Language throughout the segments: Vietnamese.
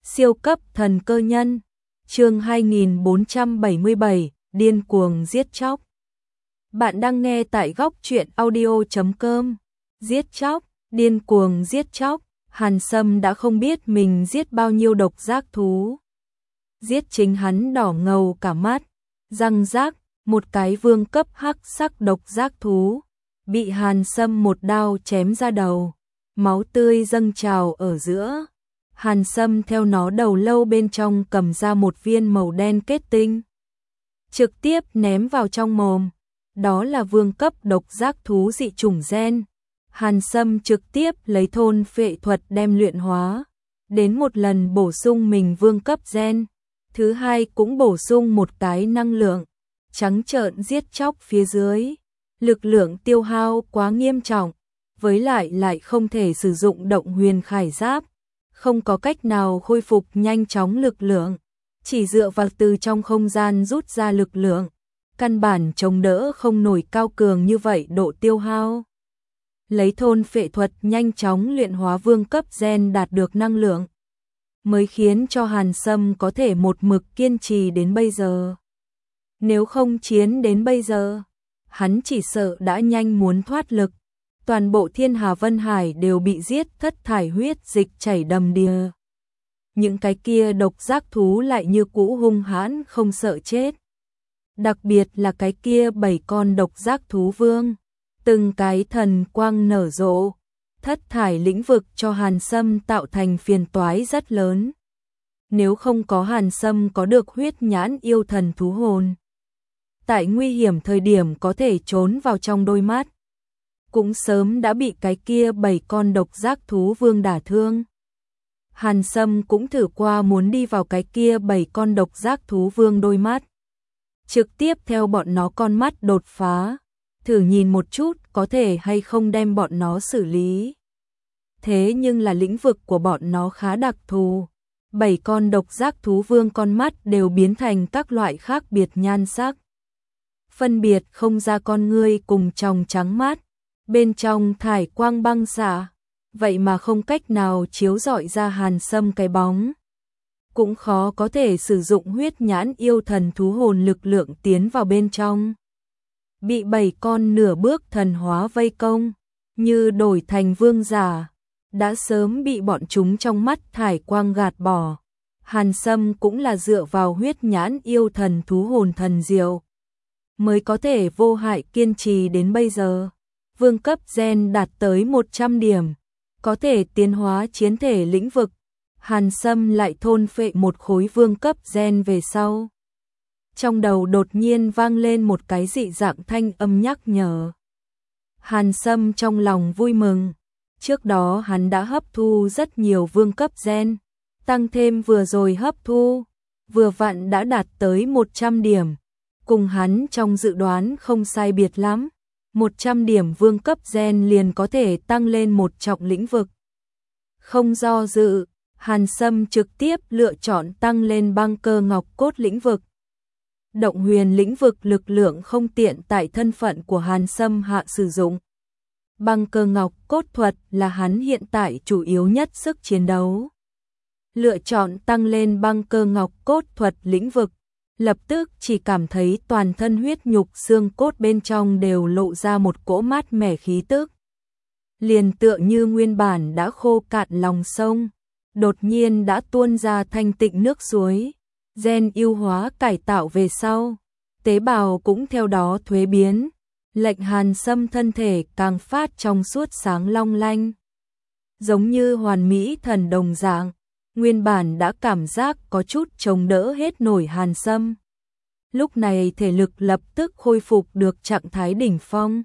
Siêu cấp thần cơ nhân. Chương 2477, điên cuồng giết chóc. Bạn đang nghe tại góc truyện audio.com. Giết chóc, điên cuồng giết chóc, Hàn Sâm đã không biết mình giết bao nhiêu độc giác thú. Giết chính hắn đỏ ngầu cả mắt, răng rác, một cái vương cấp hắc sắc độc giác thú bị Hàn Sâm một đao chém ra đầu, máu tươi dâng trào ở giữa. Hàn Sâm theo nó đầu lâu bên trong cầm ra một viên màu đen kết tinh, trực tiếp ném vào trong mồm. Đó là vương cấp độc giác thú dị chủng gen. Hàn Sâm trực tiếp lấy thôn phệ thuật đem luyện hóa, đến một lần bổ sung mình vương cấp gen, thứ hai cũng bổ sung một cái năng lượng, trắng trợn giết chóc phía dưới. Lực lượng tiêu hao quá nghiêm trọng, với lại không thể sử dụng động huyền khải giáp, không có cách nào khôi phục nhanh chóng lực lượng, chỉ dựa vào từ trong không gian rút ra lực lượng, căn bản chống đỡ không nổi cao cường như vậy độ tiêu hao. Lấy thôn phệ thuật nhanh chóng luyện hóa vương cấp gen đạt được năng lượng, mới khiến cho Hàn Sâm có thể một mực kiên trì đến bây giờ. Nếu không chiến đến bây giờ, hắn chỉ sợ đã nhanh muốn thoát lực. Toàn bộ Thiên Hà Vân Hải đều bị giết thất thải, huyết dịch chảy đầm đìa. Những cái kia độc giác thú lại như cũ hung hãn không sợ chết. Đặc biệt là cái kia 7 con độc giác thú vương, từng cái thần quang nở rộ, thất thải lĩnh vực cho Hàn Sâm tạo thành phiền toái rất lớn. Nếu không có Hàn Sâm có được huyết nhãn yêu thần thú hồn, tại nguy hiểm thời điểm có thể trốn vào trong đôi mắt, cũng sớm đã bị cái kia 7 con độc giác thú vương đả thương. Hàn Sâm cũng thử qua muốn đi vào cái kia 7 con độc giác thú vương đôi mắt, trực tiếp theo bọn nó con mắt đột phá, thử nhìn một chút có thể hay không đem bọn nó xử lý. Thế nhưng là lĩnh vực của bọn nó khá đặc thù, 7 con độc giác thú vương con mắt đều biến thành các loại khác biệt nhan sắc, phân biệt không ra con ngươi cùng tròng trắng mát, bên trong thải quang băng xạ, vậy mà không cách nào chiếu rọi ra Hàn Sâm cái bóng. Cũng khó có thể sử dụng huyết nhãn yêu thần thú hồn lực lượng tiến vào bên trong. Bị 7 con nửa bước thần hóa vây công, như đổi thành vương giả, đã sớm bị bọn chúng trong mắt thải quang gạt bỏ. Hàn Sâm cũng là dựa vào huyết nhãn yêu thần thú hồn thần diệu, mới có thể vô hại kiên trì đến bây giờ. Vương cấp gen đạt tới 100 điểm, có thể tiến hóa chiến thể lĩnh vực. Hàn Sâm lại thôn phệ một khối vương cấp gen về sau. Trong đầu đột nhiên vang lên một cái dị dạng thanh âm nhắc nhở. Hàn Sâm trong lòng vui mừng. Trước đó hắn đã hấp thu rất nhiều vương cấp gen, tăng thêm vừa rồi hấp thu, vừa vặn đã đạt tới 100 điểm. Cùng hắn trong dự đoán không sai biệt lắm. 100 điểm vương cấp gen liền có thể tăng lên một trọng lĩnh vực. Không do dự, Hàn Sâm trực tiếp lựa chọn tăng lên băng cơ ngọc cốt lĩnh vực. Động huyền lĩnh vực lực lượng không tiện tại thân phận của Hàn Sâm hạ sử dụng. Băng cơ ngọc cốt thuật là hắn hiện tại chủ yếu nhất sức chiến đấu. Lựa chọn tăng lên băng cơ ngọc cốt thuật lĩnh vực, lập tức chỉ cảm thấy toàn thân huyết nhục xương cốt bên trong đều lộ ra một cỗ mát mẻ khí tức. Liền tựa như nguyên bản đã khô cạn lòng sông, đột nhiên đã tuôn ra thanh tịnh nước suối. Gen yêu hóa cải tạo về sau, tế bào cũng theo đó thuế biến, lệnh Hàn Sâm thân thể càng phát trong suốt sáng long lanh, giống như hoàn mỹ thần đồng dạng. Nguyên bản đã cảm giác có chút chống đỡ hết nổi Hàn Sâm, lúc này thể lực lập tức khôi phục được trạng thái đỉnh phong.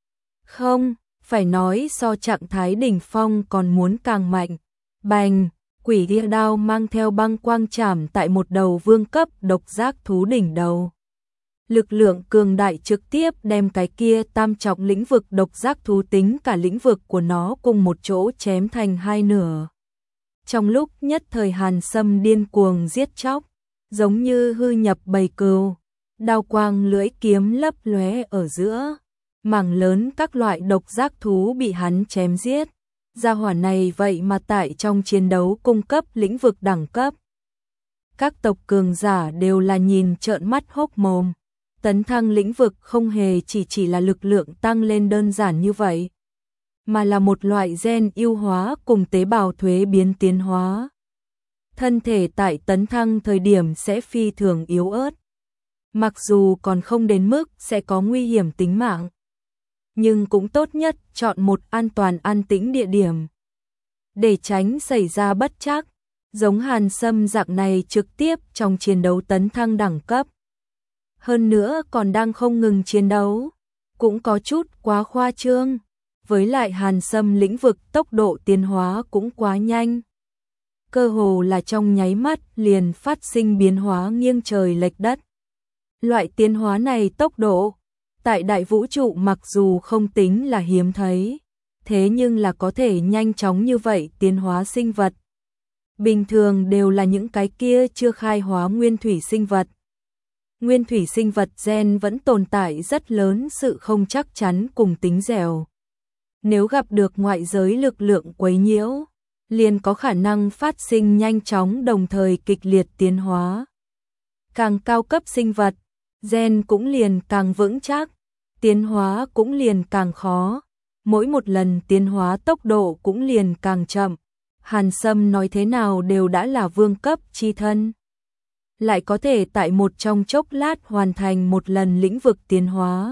Không, phải nói so trạng thái đỉnh phong còn muốn càng mạnh. Bành, quỷ địa đao mang theo băng quang chảm tại một đầu vương cấp độc giác thú đỉnh đầu. Lực lượng cường đại trực tiếp đem cái kia tam trọng lĩnh vực độc giác thú tính cả lĩnh vực của nó cùng một chỗ chém thành hai nửa. Trong lúc nhất thời Hàn Sâm điên cuồng giết chóc, giống như hư nhập bầy cừu, đao quang lưỡi kiếm lấp lóe ở giữa, mảng lớn các loại độc giác thú bị hắn chém giết, Gia hỏa này vậy mà tại trong chiến đấu cung cấp lĩnh vực đẳng cấp. Các tộc cường giả đều là nhìn trợn mắt hốc mồm. Tấn thăng lĩnh vực không hề chỉ là lực lượng tăng lên đơn giản như vậy, mà là một loại gen ưu hóa cùng tế bào thuế biến tiến hóa. Thân thể tại tấn thăng thời điểm sẽ phi thường yếu ớt. Mặc dù còn không đến mức sẽ có nguy hiểm tính mạng, nhưng cũng tốt nhất chọn một an toàn an tĩnh địa điểm, để tránh xảy ra bất trắc, giống Hàn Sâm dạng này trực tiếp trong chiến đấu tấn thăng đẳng cấp. Hơn nữa còn đang không ngừng chiến đấu, cũng có chút quá khoa trương. Với lại Hàn Sâm lĩnh vực tốc độ tiến hóa cũng quá nhanh. Cơ hồ là trong nháy mắt liền phát sinh biến hóa nghiêng trời lệch đất. Loại tiến hóa này tốc độ, tại đại vũ trụ mặc dù không tính là hiếm thấy, thế nhưng là có thể nhanh chóng như vậy tiến hóa sinh vật. Bình thường đều là những cái kia chưa khai hóa nguyên thủy sinh vật. Nguyên thủy sinh vật gen vẫn tồn tại rất lớn sự không chắc chắn cùng tính dẻo. Nếu gặp được ngoại giới lực lượng quấy nhiễu, liền có khả năng phát sinh nhanh chóng đồng thời kịch liệt tiến hóa. Càng cao cấp sinh vật, gen cũng liền càng vững chắc, tiến hóa cũng liền càng khó, mỗi một lần tiến hóa tốc độ cũng liền càng chậm. Hàn Sâm nói thế nào đều đã là vương cấp chi thân, lại có thể tại một trong chốc lát hoàn thành một lần lĩnh vực tiến hóa,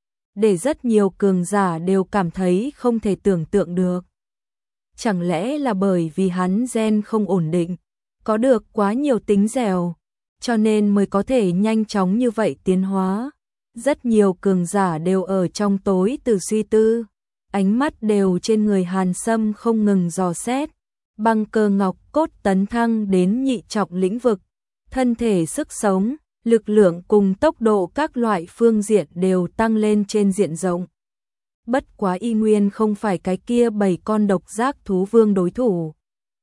để rất nhiều cường giả đều cảm thấy không thể tưởng tượng được. Chẳng lẽ là bởi vì hắn gen không ổn định, có được quá nhiều tính dẻo, cho nên mới có thể nhanh chóng như vậy tiến hóa. Rất nhiều cường giả đều ở trong tối từ suy tư, ánh mắt đều trên người Hàn Sâm không ngừng dò xét. Băng cơ ngọc cốt tấn thăng đến nhị trọng lĩnh vực, thân thể sức sống, lực lượng cùng tốc độ các loại phương diện đều tăng lên trên diện rộng. Bất quá y nguyên không phải cái kia 7 con độc giác thú vương đối thủ.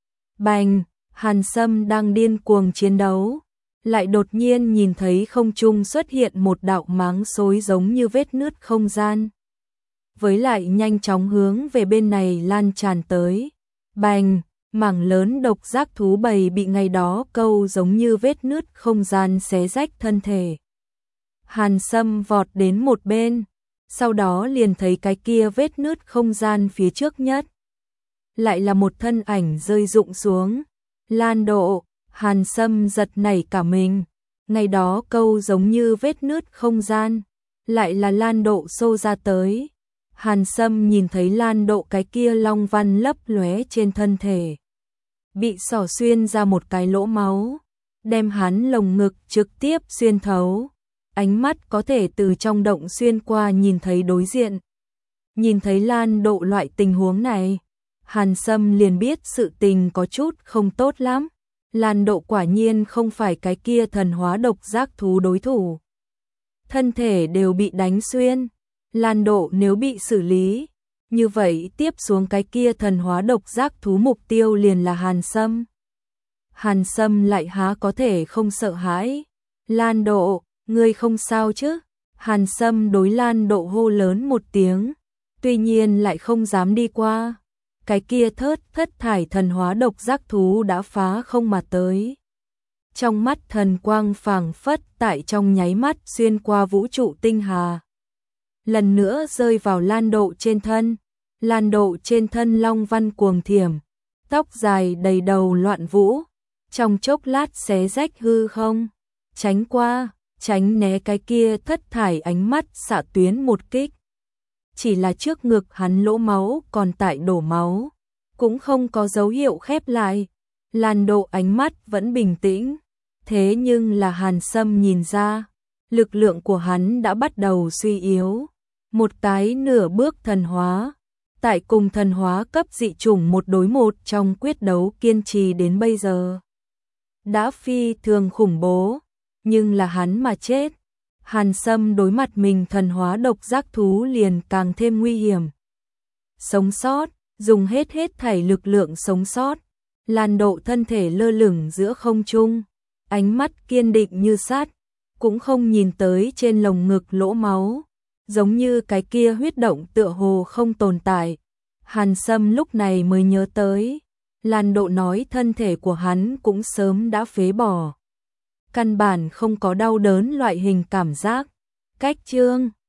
Bành, Hàn Sâm đang điên cuồng chiến đấu, lại đột nhiên nhìn thấy không trung xuất hiện một đạo máng xối giống như vết nứt không gian. Với lại nhanh chóng hướng về bên này lan tràn tới. Bành, mảng lớn độc giác thú bầy bị ngày đó câu giống như vết nứt không gian xé rách thân thể. Hàn Sâm vọt đến một bên, sau đó liền thấy cái kia vết nứt không gian phía trước nhất. Lại là một thân ảnh rơi rụng xuống. Lan Độ, Hàn Sâm giật nảy cả mình. Ngày đó câu giống như vết nứt không gian, lại là Lan Độ xô ra tới. Hàn Sâm nhìn thấy Lan Độ cái kia long văn lấp lóe trên thân thể, bị xỏ xuyên ra một cái lỗ máu, đem hắn lồng ngực trực tiếp xuyên thấu. Ánh mắt có thể từ trong động xuyên qua nhìn thấy đối diện. Nhìn thấy Lan Độ loại tình huống này, Hàn Sâm liền biết sự tình có chút không tốt lắm. Lan Độ quả nhiên không phải cái kia thần hóa độc giác thú đối thủ. Thân thể đều bị đánh xuyên. Lan Độ nếu bị xử lý, như vậy tiếp xuống cái kia thần hóa độc giác thú mục tiêu liền là Hàn Sâm. Hàn Sâm lại há có thể không sợ hãi. Lan Độ, ngươi không sao chứ? Hàn Sâm đối Lan Độ hô lớn một tiếng, tuy nhiên lại không dám đi qua. Cái kia thất thải thần hóa độc giác thú đã phá không mà tới. Trong mắt thần quang phảng phất tại trong nháy mắt xuyên qua vũ trụ tinh hà. Lần nữa rơi vào Lan Độ trên thân. Lan Độ trên thân long văn cuồng thiểm, tóc dài đầy đầu loạn vũ, trong chốc lát xé rách hư không, tránh qua, tránh né cái kia thất thải ánh mắt xạ tuyến một kích. Chỉ là trước ngực hắn lỗ máu còn tại đổ máu, cũng không có dấu hiệu khép lại. Lan Độ ánh mắt vẫn bình tĩnh, thế nhưng là Hàn Sâm nhìn ra, lực lượng của hắn đã bắt đầu suy yếu. Một cái nửa bước thần hóa, tại cùng thần hóa cấp dị chủng 1 đối 1 trong quyết đấu kiên trì đến bây giờ, đã phi thường khủng bố, nhưng là hắn mà chết, Hàn Sâm đối mặt mình thần hóa độc giác thú liền càng thêm nguy hiểm. Sống sót, dùng hết thảy lực lượng sống sót. Lan Độ thân thể lơ lửng giữa không trung, ánh mắt kiên định như sắt, cũng không nhìn tới trên lồng ngực lỗ máu, giống như cái kia huyết động tựa hồ không tồn tại. Hàn Sâm lúc này mới nhớ tới, Lan Độ nói thân thể của hắn cũng sớm đã phế bỏ. Căn bản không có đau đớn loại hình cảm giác. Cách chương